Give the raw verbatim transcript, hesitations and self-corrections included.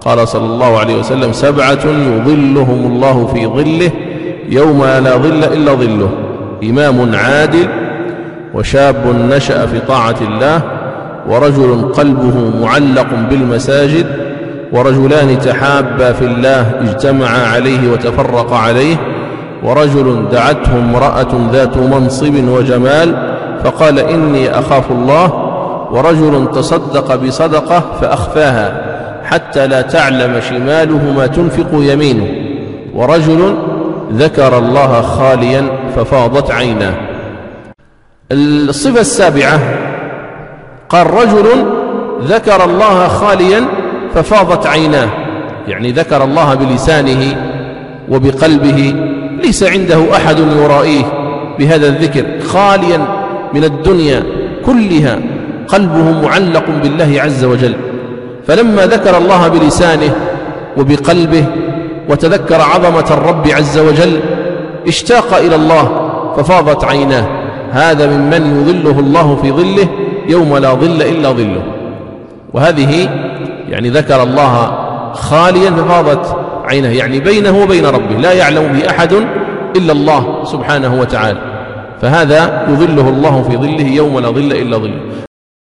قال صلى الله عليه وسلم: سبعة يظلهم الله في ظله يوم لا ظل إلا ظله: إمام عادل، وشاب نشأ في طاعة الله، ورجل قلبه معلق بالمساجد، ورجلان تحابا في الله اجتمعا عليه وتفرقا عليه، ورجل دعته امرأة ذات منصب وجمال فقال: إني أخاف الله، ورجل تصدق بصدقة فأخفاها حتى لا تعلم شماله ما تنفق يمينه، ورجل ذكر الله خاليا ففاضت عيناه. الصفة السابعة قال: رجل ذكر الله خاليا ففاضت عيناه، يعني ذكر الله بلسانه وبقلبه، ليس عنده أحد يرائيه بهذا الذكر، خاليا من الدنيا كلها، قلبه معلق بالله عز وجل. فلما ذكر الله بلسانه وبقلبه وتذكر عظمة الرب عز وجل اشتاق إلى الله ففاضت عيناه. هذا ممن يظله الله في ظله يوم لا ظل إلا ظله. وهذه يعني ذكر الله خاليا ففاضت عينه، يعني بينه وبين ربه لا يعلم به أحد إلا الله سبحانه وتعالى، فهذا يظله الله في ظله يوم لا ظل إلا ظله.